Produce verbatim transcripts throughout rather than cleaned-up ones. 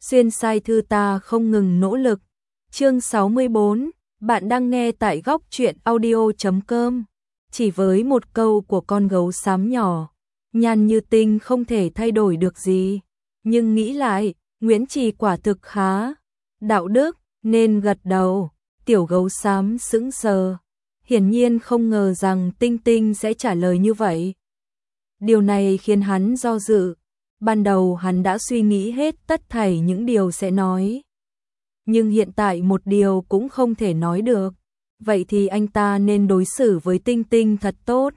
xuyên sai thư ta không ngừng nỗ lực. Chương sáu mươi bốn, bạn đang nghe tại góc truyện audio chấm com. Chỉ với một câu của con gấu xám nhỏ, Nhan Như Tinh không thể thay đổi được gì. Nhưng nghĩ lại, Nguyễn Trì quả thực khá đạo đức, nên gật đầu. Tiểu gấu xám sững sờ, hiển nhiên không ngờ rằng Tinh Tinh sẽ trả lời như vậy. Điều này khiến hắn do dự. Ban đầu hắn đã suy nghĩ hết tất thảy những điều sẽ nói. Nhưng hiện tại một điều cũng không thể nói được. Vậy thì anh ta nên đối xử với Tinh Tinh thật tốt.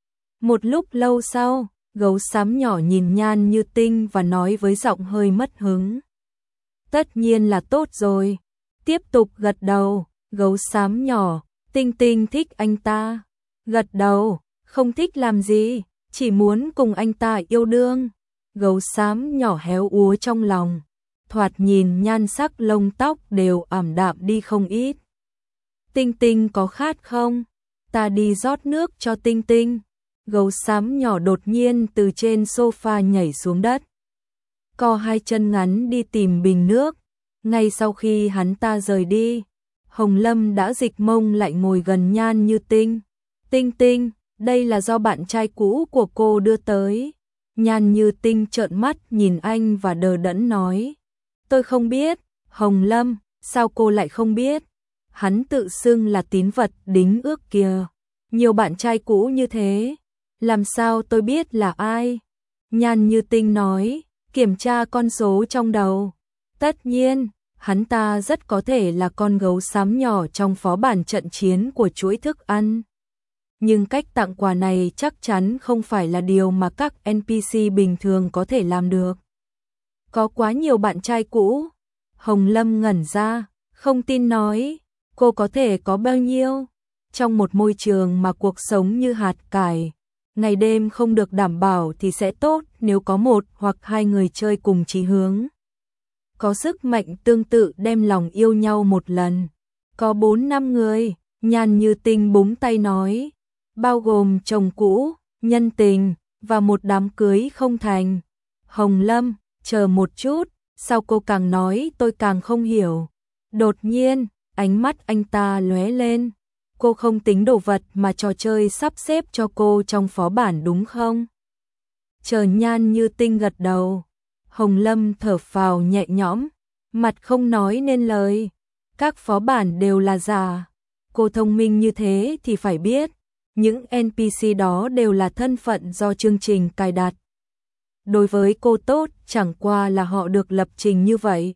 Một lúc lâu sau, gấu xám nhỏ nhìn Nhan Như Tinh và nói với giọng hơi mất hứng. Tất nhiên là tốt rồi. Tiếp tục gật đầu, gấu xám nhỏ, Tinh Tinh thích anh ta. Gật đầu, không thích làm gì, chỉ muốn cùng anh ta yêu đương. Gấu xám nhỏ héo úa trong lòng, thoạt nhìn nhan sắc lông tóc đều ảm đạm đi không ít. Tinh Tinh có khát không? Ta đi rót nước cho Tinh Tinh. Gấu xám nhỏ đột nhiên từ trên sofa nhảy xuống đất, co hai chân ngắn đi tìm bình nước. Ngay sau khi hắn ta rời đi, Hồng Lâm đã dịch mông lại ngồi gần Nhan Như Tinh. Tinh Tinh, đây là do bạn trai cũ của cô đưa tới. Nhan Như Tinh trợn mắt nhìn anh và đờ đẫn nói. Tôi không biết. Hồng Lâm, sao cô lại không biết? Hắn tự xưng là tín vật đính ước kìa. Nhiều bạn trai cũ như thế, làm sao tôi biết là ai? Nhan Như Tinh nói, kiểm tra con số trong đầu. Tất nhiên, hắn ta rất có thể là con gấu xám nhỏ trong phó bản trận chiến của chuỗi thức ăn. Nhưng cách tặng quà này chắc chắn không phải là điều mà các en pê xê bình thường có thể làm được. Có quá nhiều bạn trai cũ. Hồng Lâm ngẩn ra, không tin nói, cô có thể có bao nhiêu? Trong một môi trường mà cuộc sống như hạt cải, ngày đêm không được đảm bảo thì sẽ tốt nếu có một hoặc hai người chơi cùng chí hướng. Có sức mạnh tương tự đem lòng yêu nhau một lần. Có bốn năm người, Nhan Như Tinh búng tay nói, bao gồm chồng cũ, nhân tình, và một đám cưới không thành. Hồng Lâm, chờ một chút, sao cô càng nói tôi càng không hiểu. Đột nhiên, ánh mắt anh ta lóe lên. Cô không tính đồ vật mà trò chơi sắp xếp cho cô trong phó bản đúng không? Chờ Nhan Như Tinh gật đầu. Hồng Lâm thở phào nhẹ nhõm, mặt không nói nên lời. Các phó bản đều là giả. Cô thông minh như thế thì phải biết, những en pê xê đó đều là thân phận do chương trình cài đặt. Đối với cô tốt chẳng qua là họ được lập trình như vậy.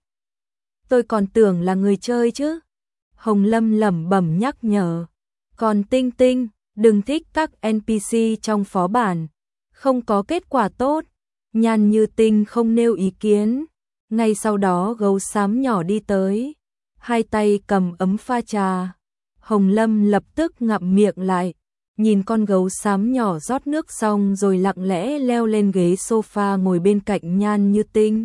Tôi còn tưởng là người chơi chứ. Hồng Lâm lẩm bẩm nhắc nhở. Còn Tinh Tinh, đừng thích các en pê xê trong phó bản. Không có kết quả tốt. Nhan Như Tinh không nêu ý kiến. Ngay sau đó gấu xám nhỏ đi tới, hai tay cầm ấm pha trà. Hồng Lâm lập tức ngậm miệng lại, nhìn con gấu xám nhỏ rót nước xong rồi lặng lẽ leo lên ghế sofa ngồi bên cạnh Nhan Như Tinh.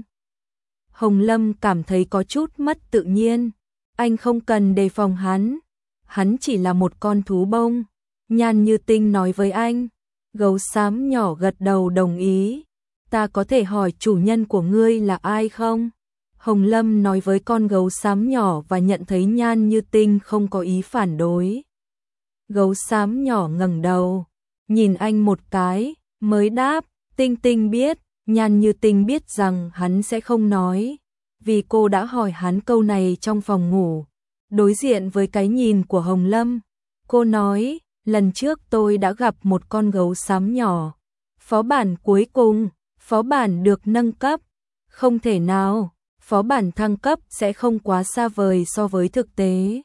Hồng Lâm cảm thấy có chút mất tự nhiên. Anh không cần đề phòng hắn. Hắn chỉ là một con thú bông. Nhan Như Tinh nói với anh. Gấu xám nhỏ gật đầu đồng ý. Ta có thể hỏi chủ nhân của ngươi là ai không? Hồng Lâm nói với con gấu xám nhỏ và nhận thấy Nhan Như Tinh không có ý phản đối. Gấu xám nhỏ ngẩng đầu, nhìn anh một cái, mới đáp, Tinh Tinh biết. Nhan Như Tinh biết rằng hắn sẽ không nói, vì cô đã hỏi hắn câu này trong phòng ngủ. Đối diện với cái nhìn của Hồng Lâm, cô nói, lần trước tôi đã gặp một con gấu xám nhỏ. Phó bản cuối cùng, phó bản được nâng cấp. Không thể nào, phó bản thăng cấp sẽ không quá xa vời so với thực tế.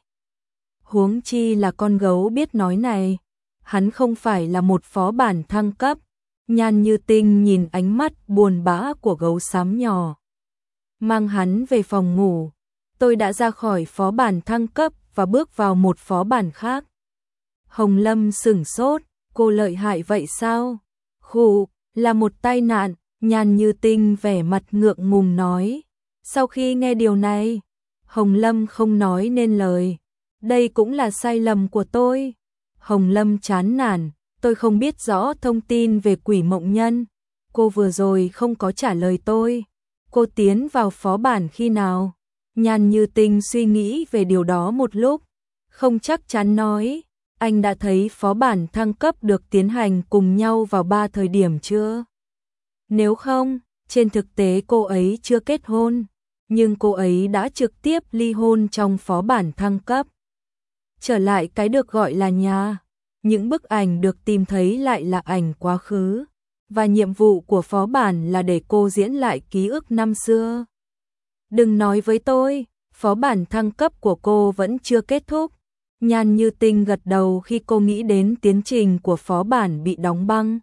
Huống chi là con gấu biết nói này. Hắn không phải là một phó bản thăng cấp. Nhan Như Tinh nhìn ánh mắt buồn bã của gấu xám nhỏ. Mang hắn về phòng ngủ. Tôi đã ra khỏi phó bản thăng cấp và bước vào một phó bản khác. Hồng Lâm sửng sốt. Cô lợi hại vậy sao? Khụ, là một tai nạn. Nhan Như Tinh vẻ mặt ngượng ngùng nói. Sau khi nghe điều này, Hồng Lâm không nói nên lời. Đây cũng là sai lầm của tôi. Hồng Lâm chán nản. Tôi không biết rõ thông tin về quỷ mộng nhân. Cô vừa rồi không có trả lời tôi. Cô tiến vào phó bản khi nào? Nhan Như Tinh suy nghĩ về điều đó một lúc, không chắc chắn nói, anh đã thấy phó bản thăng cấp được tiến hành cùng nhau vào ba thời điểm chưa? Nếu không, trên thực tế cô ấy chưa kết hôn, nhưng cô ấy đã trực tiếp ly hôn trong phó bản thăng cấp. Trở lại cái được gọi là nhà, những bức ảnh được tìm thấy lại là ảnh quá khứ, và nhiệm vụ của phó bản là để cô diễn lại ký ức năm xưa. Đừng nói với tôi, phó bản thăng cấp của cô vẫn chưa kết thúc. Nhan Như Tinh gật đầu khi cô nghĩ đến tiến trình của phó bản bị đóng băng.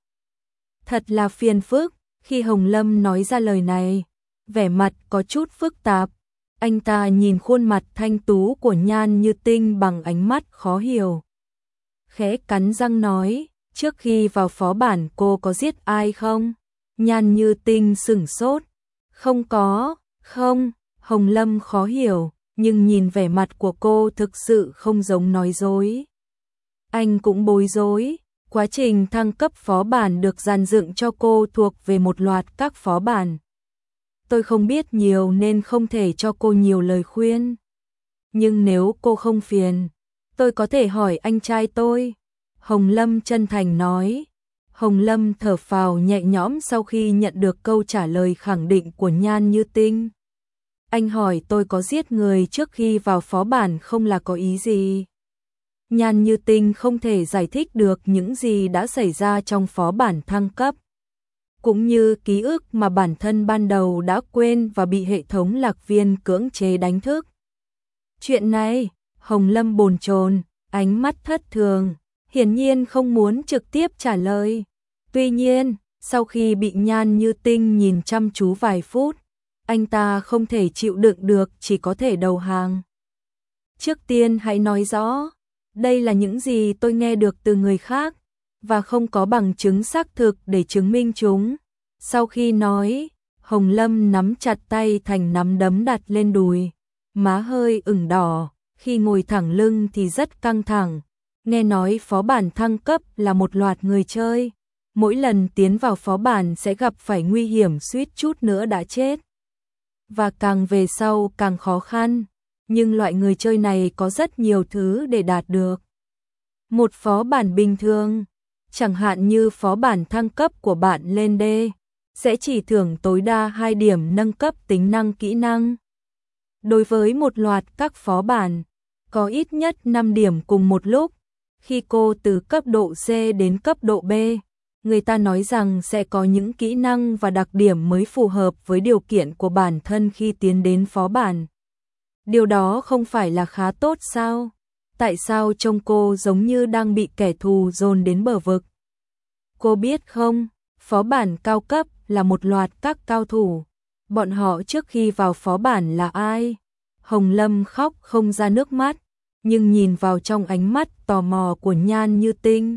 Thật là phiền phức, khi Hồng Lâm nói ra lời này, vẻ mặt có chút phức tạp. Anh ta nhìn khuôn mặt thanh tú của Nhan Như Tinh bằng ánh mắt khó hiểu. Khẽ cắn răng nói, trước khi vào phó bản cô có giết ai không? Nhan Như Tinh sửng sốt. Không có, không, Hồng Lâm khó hiểu, nhưng nhìn vẻ mặt của cô thực sự không giống nói dối. Anh cũng bối rối, quá trình thăng cấp phó bản được dàn dựng cho cô thuộc về một loạt các phó bản. Tôi không biết nhiều nên không thể cho cô nhiều lời khuyên. Nhưng nếu cô không phiền, tôi có thể hỏi anh trai tôi. Hồng Lâm chân thành nói. Hồng Lâm thở phào nhẹ nhõm sau khi nhận được câu trả lời khẳng định của Nhan Như Tinh. Anh hỏi tôi có giết người trước khi vào phó bản không là có ý gì? Nhan Như Tinh không thể giải thích được những gì đã xảy ra trong phó bản thăng cấp, cũng như ký ức mà bản thân ban đầu đã quên và bị hệ thống lạc viên cưỡng chế đánh thức. Chuyện này, Hồng Lâm bồn chồn, ánh mắt thất thường, hiển nhiên không muốn trực tiếp trả lời. Tuy nhiên, sau khi bị Nhan Như Tinh nhìn chăm chú vài phút, anh ta không thể chịu đựng được, chỉ có thể đầu hàng. Trước tiên hãy nói rõ, đây là những gì tôi nghe được từ người khác, và không có bằng chứng xác thực để chứng minh chúng. Sau khi nói, Hồng Lâm nắm chặt tay thành nắm đấm đặt lên đùi, má hơi ửng đỏ, khi ngồi thẳng lưng thì rất căng thẳng. Nghe nói phó bản thăng cấp là một loạt người chơi, mỗi lần tiến vào phó bản sẽ gặp phải nguy hiểm suýt chút nữa đã chết. Và càng về sau càng khó khăn, nhưng loại người chơi này có rất nhiều thứ để đạt được. Một phó bản bình thường, chẳng hạn như phó bản thăng cấp của bạn lên D, sẽ chỉ thưởng tối đa hai điểm nâng cấp tính năng kỹ năng. Đối với một loạt các phó bản, có ít nhất năm điểm cùng một lúc. Khi cô từ cấp độ C đến cấp độ B, người ta nói rằng sẽ có những kỹ năng và đặc điểm mới phù hợp với điều kiện của bản thân khi tiến đến phó bản. Điều đó không phải là khá tốt sao? Tại sao trông cô giống như đang bị kẻ thù dồn đến bờ vực? Cô biết không, phó bản cao cấp là một loạt các cao thủ. Bọn họ trước khi vào phó bản là ai? Hồng Lâm khóc không ra nước mắt, nhưng nhìn vào trong ánh mắt tò mò của Nhan Như Tinh,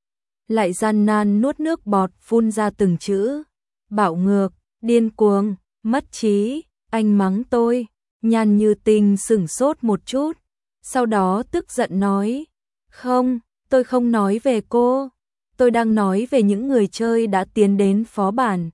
lại gian nan nuốt nước bọt phun ra từng chữ. Bạo ngược, điên cuồng, mất trí, anh mắng tôi. Nhan Như Tinh sửng sốt một chút, sau đó tức giận nói, không, tôi không nói về cô, tôi đang nói về những người chơi đã tiến đến phó bản.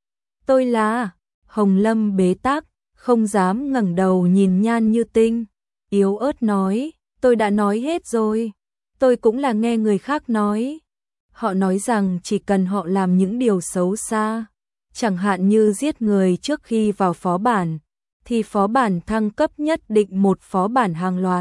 Tôi là... Hồng Lâm bế tắc, không dám ngẩng đầu nhìn Nhan Như Tinh, yếu ớt nói, tôi đã nói hết rồi, tôi cũng là nghe người khác nói. Họ nói rằng chỉ cần họ làm những điều xấu xa, chẳng hạn như giết người trước khi vào phó bản, thì phó bản thăng cấp nhất định một phó bản hàng loạt.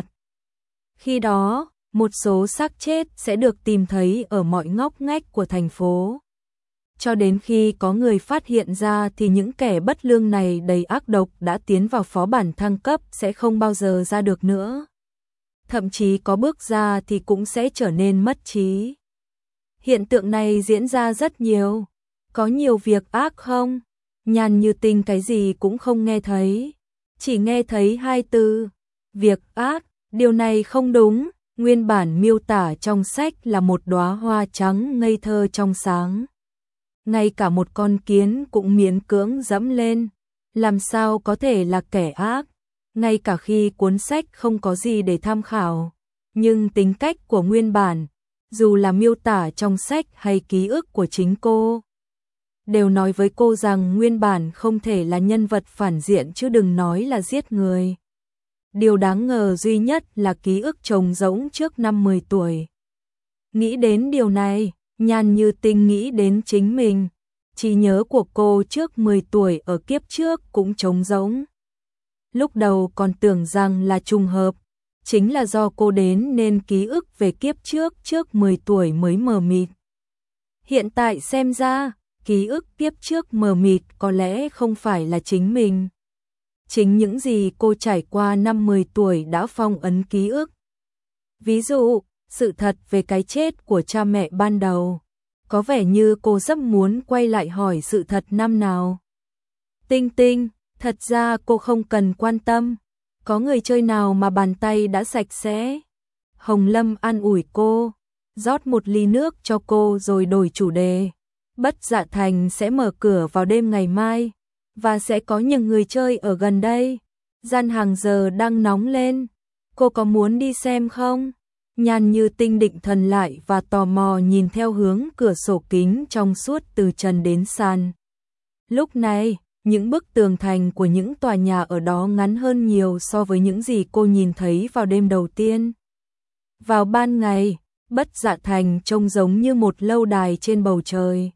Khi đó, một số xác chết sẽ được tìm thấy ở mọi ngóc ngách của thành phố. Cho đến khi có người phát hiện ra thì những kẻ bất lương này đầy ác độc đã tiến vào phó bản thăng cấp sẽ không bao giờ ra được nữa. Thậm chí có bước ra thì cũng sẽ trở nên mất trí. Hiện tượng này diễn ra rất nhiều. Có nhiều việc ác không? Nhan Như Tinh cái gì cũng không nghe thấy. Chỉ nghe thấy hai từ, việc ác. Điều này không đúng. Nguyên bản miêu tả trong sách là một đóa hoa trắng ngây thơ trong sáng. Ngay cả một con kiến cũng miễn cưỡng dẫm lên. Làm sao có thể là kẻ ác? Ngay cả khi cuốn sách không có gì để tham khảo. Nhưng tính cách của nguyên bản, dù là miêu tả trong sách hay ký ức của chính cô, đều nói với cô rằng nguyên bản không thể là nhân vật phản diện chứ đừng nói là giết người. Điều đáng ngờ duy nhất là ký ức trống rỗng trước năm mười tuổi. Nghĩ đến điều này, Nhan Như Tinh nghĩ đến chính mình. Trí nhớ của cô trước mười tuổi ở kiếp trước cũng trống rỗng. Lúc đầu còn tưởng rằng là trùng hợp, chính là do cô đến nên ký ức về kiếp trước trước mười tuổi mới mờ mịt. Hiện tại xem ra, ký ức kiếp trước mờ mịt có lẽ không phải là chính mình. Chính những gì cô trải qua năm mười tuổi đã phong ấn ký ức. Ví dụ, sự thật về cái chết của cha mẹ ban đầu. Có vẻ như cô rất muốn quay lại hỏi sự thật năm nào. Tinh Tinh, thật ra cô không cần quan tâm. Có người chơi nào mà bàn tay đã sạch sẽ. Hồng Lâm an ủi cô, rót một ly nước cho cô rồi đổi chủ đề. Bất Dạ Thành sẽ mở cửa vào đêm ngày mai, và sẽ có những người chơi ở gần đây. Gian hàng giờ đang nóng lên, cô có muốn đi xem không? Nhan Như Tinh định thần lại và tò mò nhìn theo hướng cửa sổ kính trong suốt từ trần đến sàn. Lúc này, những bức tường thành của những tòa nhà ở đó ngắn hơn nhiều so với những gì cô nhìn thấy vào đêm đầu tiên. Vào ban ngày, Bất Dạ Thành trông giống như một lâu đài trên bầu trời.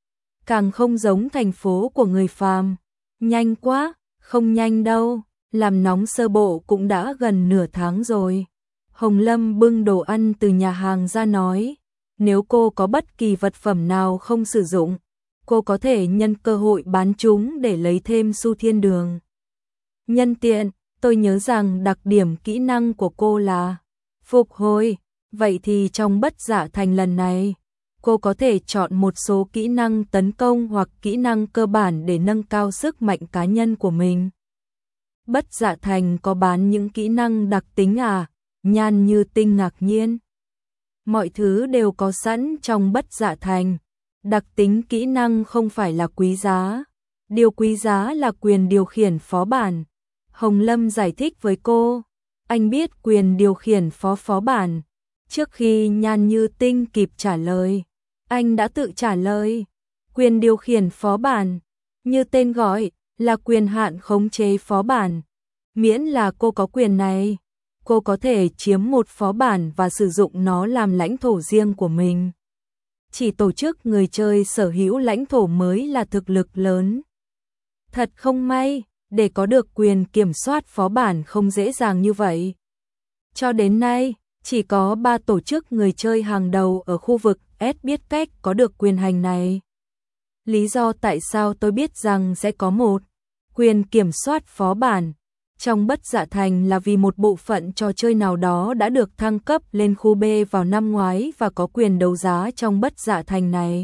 Càng không giống thành phố của người phàm. Nhanh quá, không nhanh đâu, làm nóng sơ bộ cũng đã gần nửa tháng rồi. Hồng Lâm bưng đồ ăn từ nhà hàng ra nói, nếu cô có bất kỳ vật phẩm nào không sử dụng, cô có thể nhân cơ hội bán chúng để lấy thêm xu thiên đường. Nhân tiện, tôi nhớ rằng đặc điểm kỹ năng của cô là phục hồi, vậy thì trong Bất Dạ Thành lần này, cô có thể chọn một số kỹ năng tấn công hoặc kỹ năng cơ bản để nâng cao sức mạnh cá nhân của mình. Bất Dạ Thành có bán những kỹ năng đặc tính à? Nhan Như Tinh ngạc nhiên. Mọi thứ đều có sẵn trong Bất Dạ Thành. Đặc tính kỹ năng không phải là quý giá. Điều quý giá là quyền điều khiển phó bản. Hồng Lâm giải thích với cô. Anh biết quyền điều khiển phó phó bản. Trước khi Nhan Như Tinh kịp trả lời, anh đã tự trả lời. Quyền điều khiển phó bản, như tên gọi, là quyền hạn khống chế phó bản. Miễn là cô có quyền này, cô có thể chiếm một phó bản và sử dụng nó làm lãnh thổ riêng của mình. Chỉ tổ chức người chơi sở hữu lãnh thổ mới là thực lực lớn. Thật không may, để có được quyền kiểm soát phó bản không dễ dàng như vậy. Cho đến nay, chỉ có ba tổ chức người chơi hàng đầu ở khu vực S biết cách có được quyền hành này. Lý do tại sao tôi biết rằng sẽ có một quyền kiểm soát phó bản trong Bất Dạ Thành là vì một bộ phận trò chơi nào đó đã được thăng cấp lên khu B vào năm ngoái và có quyền đấu giá trong Bất Dạ Thành này.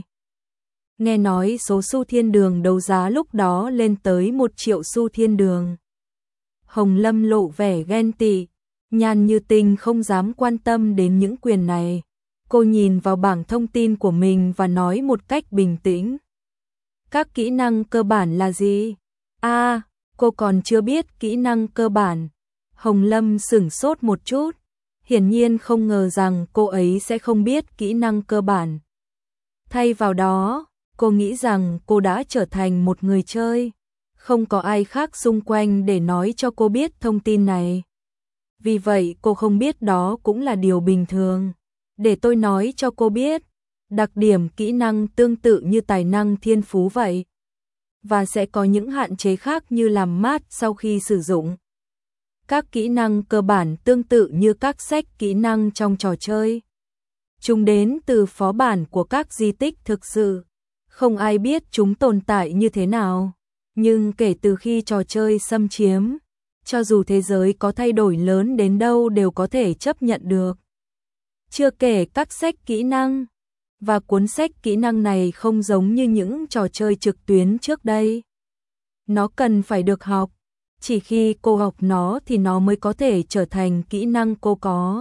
Nghe nói số xu thiên đường đấu giá lúc đó lên tới một triệu xu thiên đường. Hồng Lâm lộ vẻ ghen tị. Nhan Như Tinh không dám quan tâm đến những quyền này. Cô nhìn vào bảng thông tin của mình và nói một cách bình tĩnh. Các kỹ năng cơ bản là gì? À, cô còn chưa biết kỹ năng cơ bản. Hồng Lâm sửng sốt một chút. Hiển nhiên không ngờ rằng cô ấy sẽ không biết kỹ năng cơ bản. Thay vào đó, cô nghĩ rằng cô đã trở thành một người chơi. Không có ai khác xung quanh để nói cho cô biết thông tin này. Vì vậy cô không biết đó cũng là điều bình thường. Để tôi nói cho cô biết, đặc điểm kỹ năng tương tự như tài năng thiên phú vậy. Và sẽ có những hạn chế khác như làm mát sau khi sử dụng. Các kỹ năng cơ bản tương tự như các sách kỹ năng trong trò chơi. Chúng đến từ phó bản của các di tích thực sự. Không ai biết chúng tồn tại như thế nào. Nhưng kể từ khi trò chơi xâm chiếm, cho dù thế giới có thay đổi lớn đến đâu đều có thể chấp nhận được. Chưa kể các sách kỹ năng. Và cuốn sách kỹ năng này không giống như những trò chơi trực tuyến trước đây. Nó cần phải được học. Chỉ khi cô học nó thì nó mới có thể trở thành kỹ năng cô có.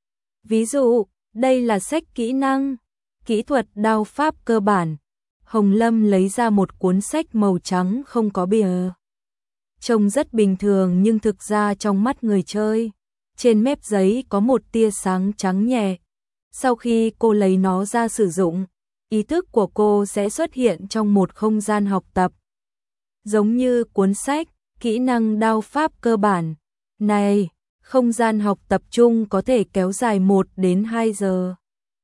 Ví dụ, đây là sách kỹ năng. Kỹ thuật đao pháp cơ bản. Hồng Lâm lấy ra một cuốn sách màu trắng không có bìa. Trông rất bình thường nhưng thực ra trong mắt người chơi, trên mép giấy có một tia sáng trắng nhẹ. Sau khi cô lấy nó ra sử dụng, ý thức của cô sẽ xuất hiện trong một không gian học tập. Giống như cuốn sách, kỹ năng đao pháp cơ bản. Này, không gian học tập chung có thể kéo dài một đến hai giờ.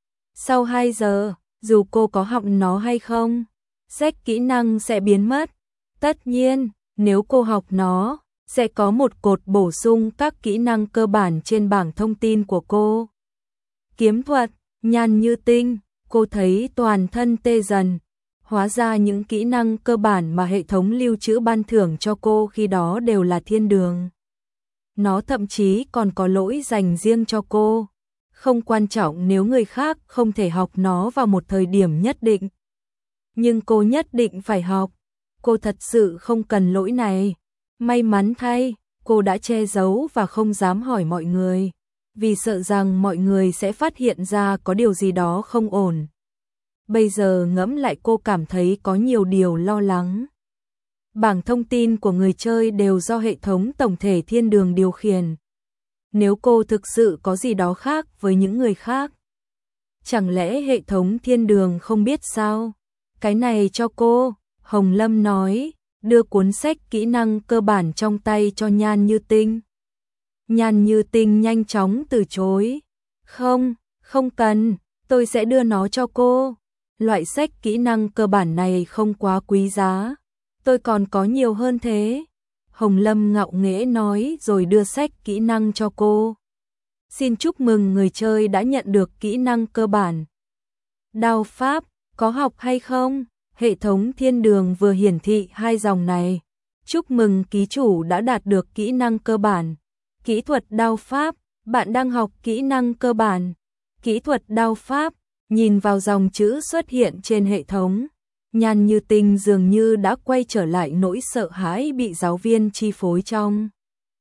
Sau hai giờ, dù cô có học nó hay không, sách kỹ năng sẽ biến mất. Tất nhiên, nếu cô học nó, sẽ có một cột bổ sung các kỹ năng cơ bản trên bảng thông tin của cô. Kiếm thuật, Nhan Như Tinh, cô thấy toàn thân tê dần. Hóa ra những kỹ năng cơ bản mà hệ thống lưu trữ ban thưởng cho cô khi đó đều là thiên đường. Nó thậm chí còn có lỗi dành riêng cho cô. Không quan trọng nếu người khác không thể học nó vào một thời điểm nhất định. Nhưng cô nhất định phải học. Cô thật sự không cần lỗi này. May mắn thay, cô đã che giấu và không dám hỏi mọi người, vì sợ rằng mọi người sẽ phát hiện ra có điều gì đó không ổn. Bây giờ ngẫm lại cô cảm thấy có nhiều điều lo lắng. Bảng thông tin của người chơi đều do hệ thống tổng thể thiên đường điều khiển. Nếu cô thực sự có gì đó khác với những người khác, chẳng lẽ hệ thống thiên đường không biết sao? Cái này cho cô, Hồng Lâm nói, đưa cuốn sách kỹ năng cơ bản trong tay cho Nhan Như Tinh. Nhan Như Tinh nhanh chóng từ chối. Không, không cần, tôi sẽ đưa nó cho cô. Loại sách kỹ năng cơ bản này không quá quý giá. Tôi còn có nhiều hơn thế. Hồng Lâm ngạo nghễ nói rồi đưa sách kỹ năng cho cô. Xin chúc mừng người chơi đã nhận được kỹ năng cơ bản. Đao pháp, có học hay không? Hệ thống thiên đường vừa hiển thị hai dòng này. Chúc mừng ký chủ đã đạt được kỹ năng cơ bản. Kỹ thuật đao pháp, bạn đang học kỹ năng cơ bản. Kỹ thuật đao pháp, nhìn vào dòng chữ xuất hiện trên hệ thống. Nhan Như Tinh dường như đã quay trở lại nỗi sợ hãi bị giáo viên chi phối trong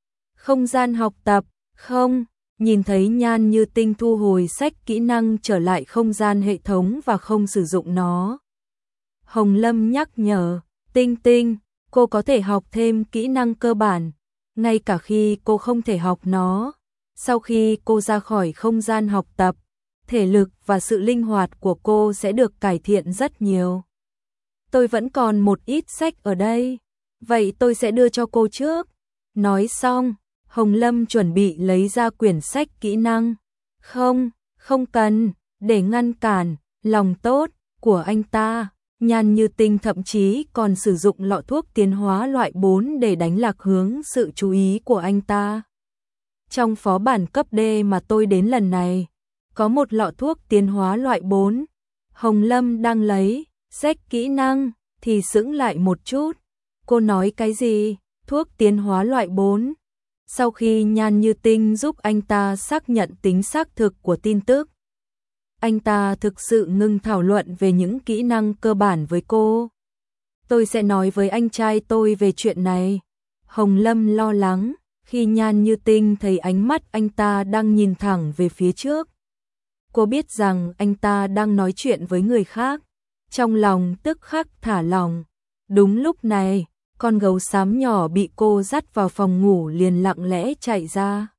không gian học tập. Không, nhìn thấy Nhan Như Tinh thu hồi sách kỹ năng trở lại không gian hệ thống và không sử dụng nó. Hồng Lâm nhắc nhở, Tinh Tinh, cô có thể học thêm kỹ năng cơ bản, ngay cả khi cô không thể học nó. Sau khi cô ra khỏi không gian học tập, thể lực và sự linh hoạt của cô sẽ được cải thiện rất nhiều. Tôi vẫn còn một ít sách ở đây, vậy tôi sẽ đưa cho cô trước. Nói xong, Hồng Lâm chuẩn bị lấy ra quyển sách kỹ năng. Không, không cần, để ngăn cản lòng tốt của anh ta. Nhan Như Tinh thậm chí còn sử dụng lọ thuốc tiến hóa loại bốn để đánh lạc hướng sự chú ý của anh ta. Trong phó bản cấp D mà tôi đến lần này, có một lọ thuốc tiến hóa loại bốn. Hồng Lâm đang lấy sách kỹ năng thì sững lại một chút. Cô nói cái gì? Thuốc tiến hóa loại bốn. Sau khi Nhan Như Tinh giúp anh ta xác nhận tính xác thực của tin tức, anh ta thực sự ngừng thảo luận về những kỹ năng cơ bản với cô. Tôi sẽ nói với anh trai tôi về chuyện này. Hồng Lâm lo lắng khi Nhan Như Tinh thấy ánh mắt anh ta đang nhìn thẳng về phía trước. Cô biết rằng anh ta đang nói chuyện với người khác. Trong lòng tức khắc thả lỏng. Đúng lúc này, con gấu xám nhỏ bị cô dắt vào phòng ngủ liền lặng lẽ chạy ra.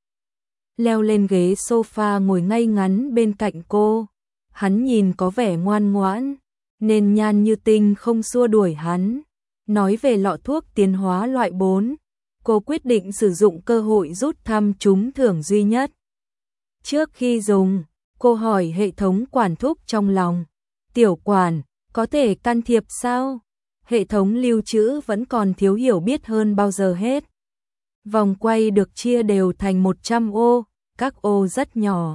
Leo lên ghế sofa ngồi ngay ngắn bên cạnh cô. Hắn nhìn có vẻ ngoan ngoãn, nên Nhan Như Tinh không xua đuổi hắn. Nói về lọ thuốc tiến hóa loại bốn, cô quyết định sử dụng cơ hội rút thăm trúng thưởng duy nhất. Trước khi dùng, cô hỏi hệ thống quản thúc trong lòng. Tiểu quản, có thể can thiệp sao? Hệ thống lưu trữ vẫn còn thiếu hiểu biết hơn bao giờ hết. Vòng quay được chia đều thành một trăm ô, các ô rất nhỏ,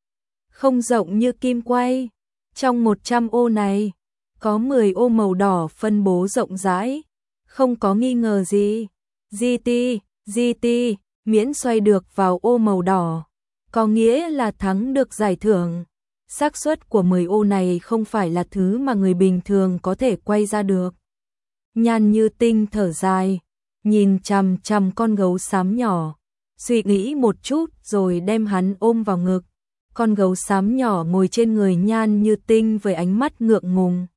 không rộng như kim quay. Trong một trăm ô này, có mười ô màu đỏ phân bố rộng rãi, không có nghi ngờ gì. giê tê, giê tê, miễn xoay được vào ô màu đỏ, có nghĩa là thắng được giải thưởng. Xác suất của mười ô này không phải là thứ mà người bình thường có thể quay ra được. Nhan Như Tinh thở dài, nhìn chằm chằm con gấu xám nhỏ, suy nghĩ một chút rồi đem hắn ôm vào ngực. Con gấu xám nhỏ ngồi trên người Nhan Như Tinh với ánh mắt ngượng ngùng,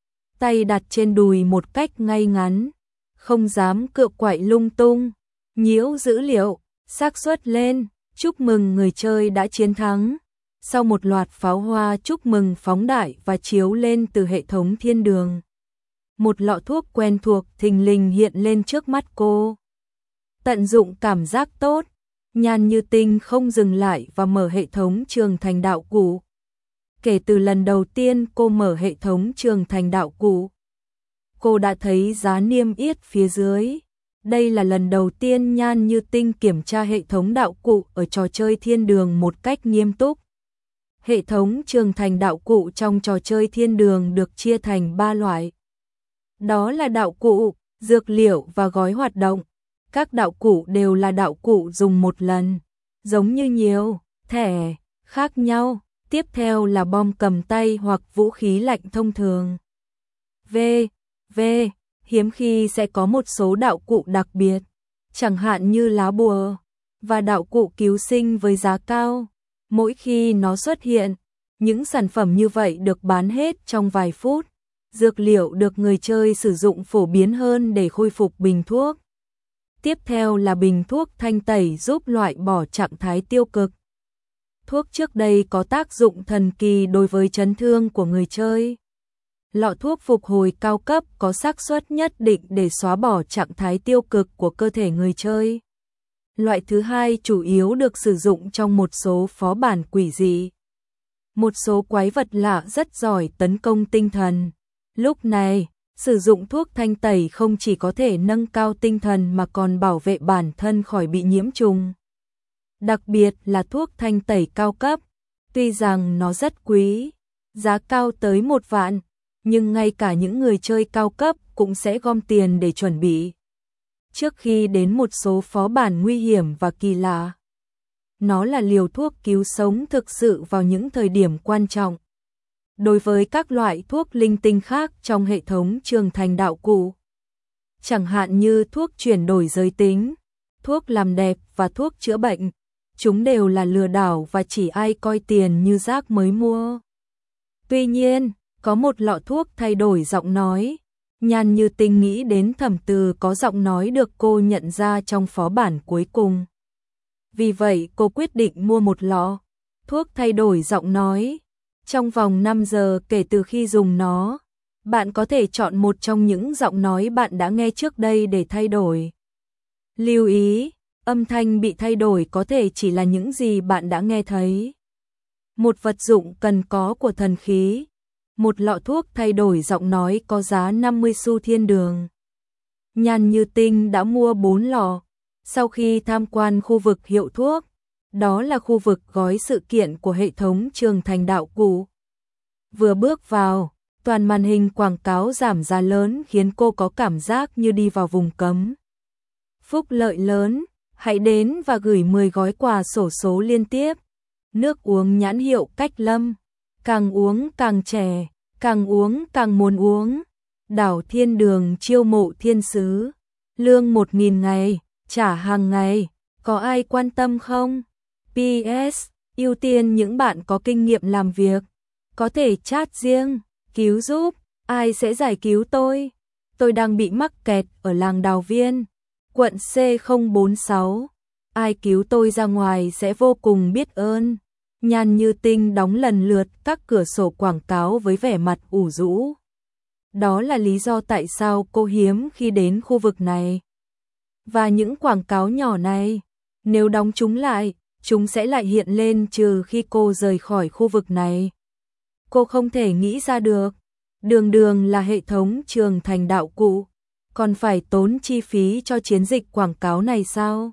tay đặt trên đùi một cách ngay ngắn, không dám cựa quậy lung tung, nhiễu dữ liệu, xác suất lên, chúc mừng người chơi đã chiến thắng. Sau một loạt pháo hoa chúc mừng phóng đại và chiếu lên từ hệ thống thiên đường, một lọ thuốc quen thuộc thình lình hiện lên trước mắt cô. Tận dụng cảm giác tốt, Nhan Như Tinh không dừng lại và mở hệ thống Trường Thành Đạo Cụ. Kể từ lần đầu tiên cô mở hệ thống Trường Thành Đạo Cụ, cô đã thấy giá niêm yết phía dưới. Đây là lần đầu tiên Nhan Như Tinh kiểm tra hệ thống đạo cụ ở trò chơi thiên đường một cách nghiêm túc. Hệ thống Trường Thành Đạo Cụ trong trò chơi thiên đường được chia thành ba loại. Đó là đạo cụ, dược liệu và gói hoạt động. Các đạo cụ đều là đạo cụ dùng một lần, giống như nhiều thẻ khác nhau. Tiếp theo là bom cầm tay hoặc vũ khí lạnh thông thường. V. V. Hiếm khi sẽ có một số đạo cụ đặc biệt, chẳng hạn như lá bùa và đạo cụ cứu sinh với giá cao. Mỗi khi nó xuất hiện, những sản phẩm như vậy được bán hết trong vài phút. Dược liệu được người chơi sử dụng phổ biến hơn để khôi phục bình thuốc. Tiếp theo là bình thuốc thanh tẩy giúp loại bỏ trạng thái tiêu cực. Thuốc trước đây có tác dụng thần kỳ đối với chấn thương của người chơi. Lọ thuốc phục hồi cao cấp có xác suất nhất định để xóa bỏ trạng thái tiêu cực của cơ thể người chơi. Loại thứ hai chủ yếu được sử dụng trong một số phó bản quỷ dị. Một số quái vật lạ rất giỏi tấn công tinh thần. Lúc này, sử dụng thuốc thanh tẩy không chỉ có thể nâng cao tinh thần mà còn bảo vệ bản thân khỏi bị nhiễm trùng. Đặc biệt là thuốc thanh tẩy cao cấp, tuy rằng nó rất quý, giá cao tới một vạn, nhưng ngay cả những người chơi cao cấp cũng sẽ gom tiền để chuẩn bị. Trước khi đến một số phó bản nguy hiểm và kỳ lạ, nó là liều thuốc cứu sống thực sự vào những thời điểm quan trọng. Đối với các loại thuốc linh tinh khác trong hệ thống Trường Thành Đạo Cụ, chẳng hạn như thuốc chuyển đổi giới tính, thuốc làm đẹp và thuốc chữa bệnh, chúng đều là lừa đảo và chỉ ai coi tiền như rác mới mua. Tuy nhiên, có một lọ thuốc thay đổi giọng nói. Nhan Như Tinh nghĩ đến Thẩm Từ có giọng nói được cô nhận ra trong phó bản cuối cùng. Vì vậy cô quyết định mua một lọ thuốc thay đổi giọng nói. Trong vòng năm giờ kể từ khi dùng nó, bạn có thể chọn một trong những giọng nói bạn đã nghe trước đây để thay đổi. Lưu ý, âm thanh bị thay đổi có thể chỉ là những gì bạn đã nghe thấy. Một vật dụng cần có của thần khí. Một lọ thuốc thay đổi giọng nói có giá năm mươi xu thiên đường. Nhan Như Tinh đã mua bốn lọ. Sau khi tham quan khu vực hiệu thuốc, đó là khu vực gói sự kiện của hệ thống Trường Thành Đạo Cụ. Vừa bước vào, toàn màn hình quảng cáo giảm giá lớn khiến cô có cảm giác như đi vào vùng cấm. Phúc lợi lớn, hãy đến và gửi mười gói quà xổ số liên tiếp. Nước uống nhãn hiệu Cách Lâm, càng uống càng trẻ, càng uống càng muốn uống. Đảo Thiên Đường chiêu mộ thiên sứ, lương một nghìn ngày, trả hàng ngày, có ai quan tâm không? pê ét. Ưu tiên những bạn có kinh nghiệm làm việc, có thể chat riêng, cứu giúp, ai sẽ giải cứu tôi? Tôi đang bị mắc kẹt ở làng Đào Viên, quận C không bốn sáu. Ai cứu tôi ra ngoài sẽ vô cùng biết ơn. Nhan Như Tinh đóng lần lượt các cửa sổ quảng cáo với vẻ mặt ủ rũ. Đó là lý do tại sao cô hiếm khi đến khu vực này. Và những quảng cáo nhỏ này, nếu đóng chúng lại, chúng sẽ lại hiện lên trừ khi cô rời khỏi khu vực này. Cô không thể nghĩ ra được, đường đường là hệ thống Trường Thành Đạo Cụ, còn phải tốn chi phí cho chiến dịch quảng cáo này sao?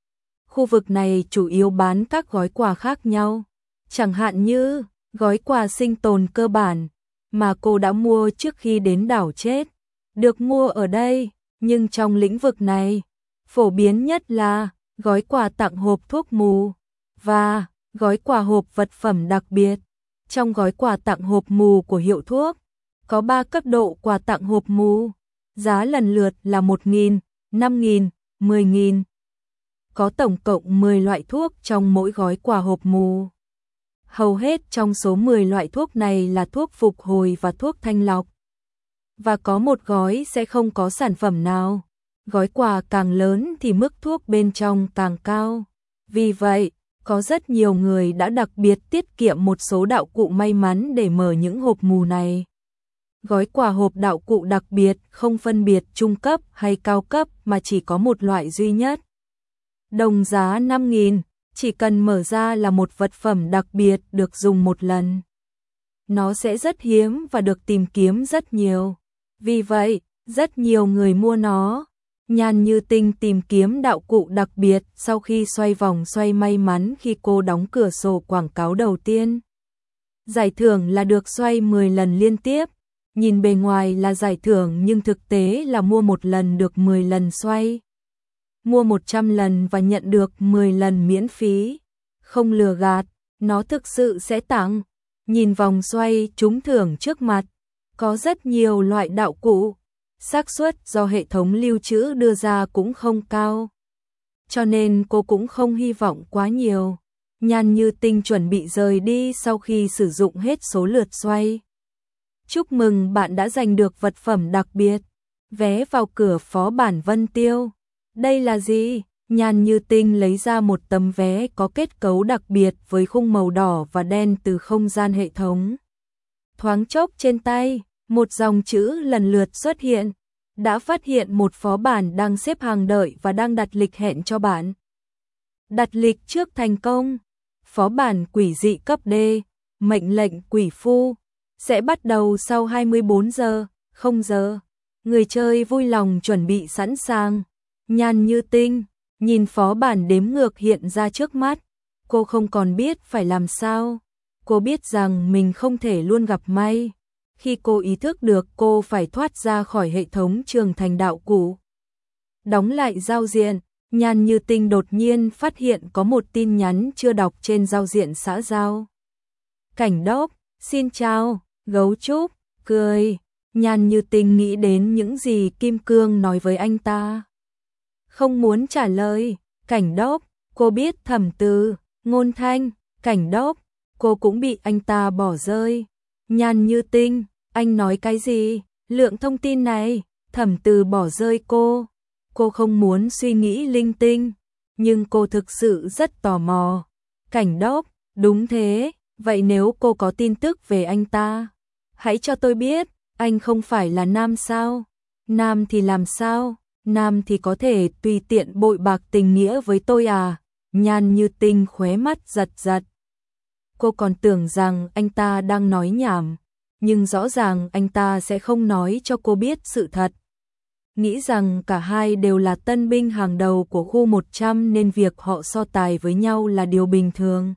Khu vực này chủ yếu bán các gói quà khác nhau, chẳng hạn như gói quà sinh tồn cơ bản mà cô đã mua trước khi đến đảo chết, được mua ở đây, nhưng trong lĩnh vực này, phổ biến nhất là gói quà tặng hộp thuốc mù và gói quà hộp vật phẩm đặc biệt. Trong gói quà tặng hộp mù của hiệu thuốc, có ba cấp độ quà tặng hộp mù, giá lần lượt là một nghìn, năm nghìn, mười nghìn. Có tổng cộng mười loại thuốc trong mỗi gói quà hộp mù. Hầu hết trong số mười loại thuốc này là thuốc phục hồi và thuốc thanh lọc. Và có một gói sẽ không có sản phẩm nào. Gói quà càng lớn thì mức thuốc bên trong càng cao. Vì vậy, Có rất nhiều người đã đặc biệt tiết kiệm một số đạo cụ may mắn để mở những hộp mù này. Gói quà hộp đạo cụ đặc biệt không phân biệt trung cấp hay cao cấp mà chỉ có một loại duy nhất. Đồng giá năm nghìn, chỉ cần mở ra là một vật phẩm đặc biệt được dùng một lần. Nó sẽ rất hiếm và được tìm kiếm rất nhiều. Vì vậy, rất nhiều người mua nó. Nhan Như Tinh tìm kiếm đạo cụ đặc biệt sau khi xoay vòng xoay may mắn khi cô đóng cửa sổ quảng cáo đầu tiên. Giải thưởng là được xoay mười lần liên tiếp. Nhìn bề ngoài là giải thưởng nhưng thực tế là mua một lần được mười lần xoay. Mua một trăm lần và nhận được mười lần miễn phí. Không lừa gạt, nó thực sự sẽ tặng. Nhìn vòng xoay trúng thưởng trước mặt, có rất nhiều loại đạo cụ. Xác suất do hệ thống lưu trữ đưa ra cũng không cao. Cho nên cô cũng không hy vọng quá nhiều. Nhan Như Tinh chuẩn bị rời đi sau khi sử dụng hết số lượt xoay. Chúc mừng bạn đã giành được vật phẩm đặc biệt. Vé vào cửa phó bản Vân Tiêu. Đây là gì? Nhan Như Tinh lấy ra một tấm vé có kết cấu đặc biệt với khung màu đỏ và đen từ không gian hệ thống. Thoáng chốc trên tay, một dòng chữ lần lượt xuất hiện. Đã phát hiện một phó bản đang xếp hàng đợi và đang đặt lịch hẹn cho bạn. Đặt lịch trước thành công. Phó bản quỷ dị cấp D, mệnh lệnh quỷ phu, sẽ bắt đầu sau hai mươi bốn giờ, không giờ. Người chơi vui lòng chuẩn bị sẵn sàng. Nhan Như Tinh nhìn phó bản đếm ngược hiện ra trước mắt. Cô không còn biết phải làm sao. Cô biết rằng mình không thể luôn gặp may. Khi cô ý thức được cô phải thoát ra khỏi hệ thống trường thành đạo cụ. Đóng lại giao diện, Nhan Như Tinh đột nhiên phát hiện có một tin nhắn chưa đọc trên giao diện xã giao. Cảnh đốc, xin chào, gấu trúc, cười. Nhan Như Tinh nghĩ đến những gì Kim Cương nói với anh ta. Không muốn trả lời, cảnh đốc, cô biết Thẩm Từ, Ngôn Thanh, cảnh đốc, cô cũng bị anh ta bỏ rơi. Nhan Như Tinh, anh nói cái gì? Lượng thông tin này, Thẩm Từ bỏ rơi cô. Cô không muốn suy nghĩ linh tinh, nhưng cô thực sự rất tò mò. Cảnh đốc, đúng thế, vậy nếu cô có tin tức về anh ta, hãy cho tôi biết, anh không phải là nam sao? Nam thì làm sao? Nam thì có thể tùy tiện bội bạc tình nghĩa với tôi à? Nhan Như Tinh khóe mắt giật giật. Cô còn tưởng rằng anh ta đang nói nhảm, nhưng rõ ràng anh ta sẽ không nói cho cô biết sự thật. Nghĩ rằng cả hai đều là tân binh hàng đầu của khu một trăm nên việc họ so tài với nhau là điều bình thường.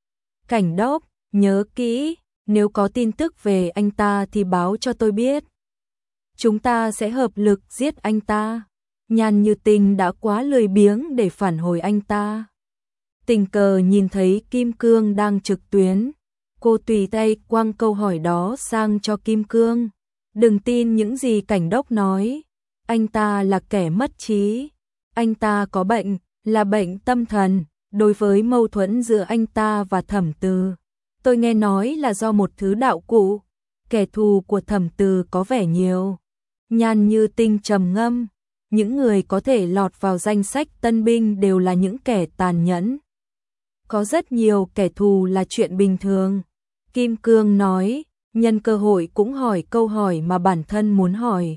Cảnh đốc, nhớ kỹ, nếu có tin tức về anh ta thì báo cho tôi biết. Chúng ta sẽ hợp lực giết anh ta. Nhan Như Tinh đã quá lười biếng để phản hồi anh ta. Tình cờ nhìn thấy Kim Cương đang trực tuyến. Cô tùy tay quăng câu hỏi đó sang cho Kim Cương. Đừng tin những gì cảnh đốc nói. Anh ta là kẻ mất trí. Anh ta có bệnh, là bệnh tâm thần. Đối với mâu thuẫn giữa anh ta và Thẩm Từ, tôi nghe nói là do một thứ đạo cụ. Kẻ thù của Thẩm Từ có vẻ nhiều. Nhan Như Tinh trầm ngâm. Những người có thể lọt vào danh sách tân binh đều là những kẻ tàn nhẫn. Có rất nhiều kẻ thù là chuyện bình thường. Kim Cương nói, nhân cơ hội cũng hỏi câu hỏi mà bản thân muốn hỏi.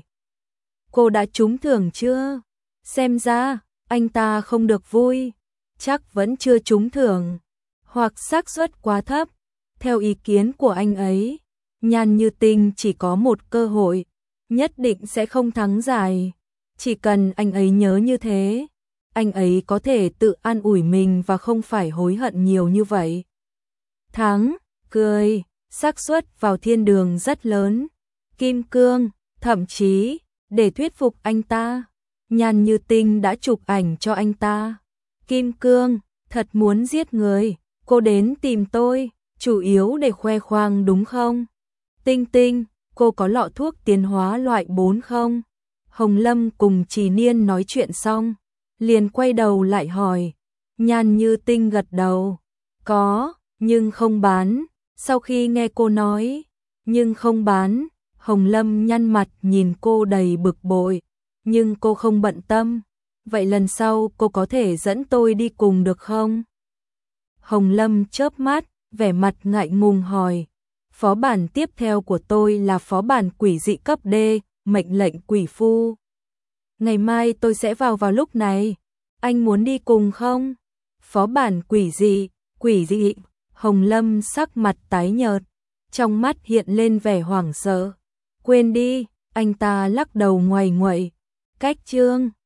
Cô đã trúng thưởng chưa? Xem ra, anh ta không được vui. Chắc vẫn chưa trúng thưởng. Hoặc xác suất quá thấp. Theo ý kiến của anh ấy, Nhan Như Tinh chỉ có một cơ hội. Nhất định sẽ không thắng giải. Chỉ cần anh ấy nhớ như thế, anh ấy có thể tự an ủi mình và không phải hối hận nhiều như vậy. Thắng, cười, xác suất vào thiên đường rất lớn. Kim Cương, thậm chí, để thuyết phục anh ta, Nhan Như Tinh đã chụp ảnh cho anh ta. Kim Cương, thật muốn giết người, cô đến tìm tôi, chủ yếu để khoe khoang đúng không? Tinh Tinh, cô có lọ thuốc tiến hóa loại bốn không? Hồng Lâm cùng Trì Niên nói chuyện xong, liền quay đầu lại hỏi. Nhan Như Tinh gật đầu. Có, nhưng không bán. Sau khi nghe cô nói, nhưng không bán, Hồng Lâm nhăn mặt nhìn cô đầy bực bội. Nhưng cô không bận tâm. Vậy lần sau cô có thể dẫn tôi đi cùng được không? Hồng Lâm chớp mắt, vẻ mặt ngại ngùng hỏi. Phó bản tiếp theo của tôi là phó bản quỷ dị cấp D, mệnh lệnh quỷ phu. Ngày mai tôi sẽ vào vào lúc này. Anh muốn đi cùng không? Phó bản quỷ dị, quỷ dị. Hồng Lâm sắc mặt tái nhợt, trong mắt hiện lên vẻ hoảng sợ. Quên đi, anh ta lắc đầu ngoầy ngoậy. Cách chương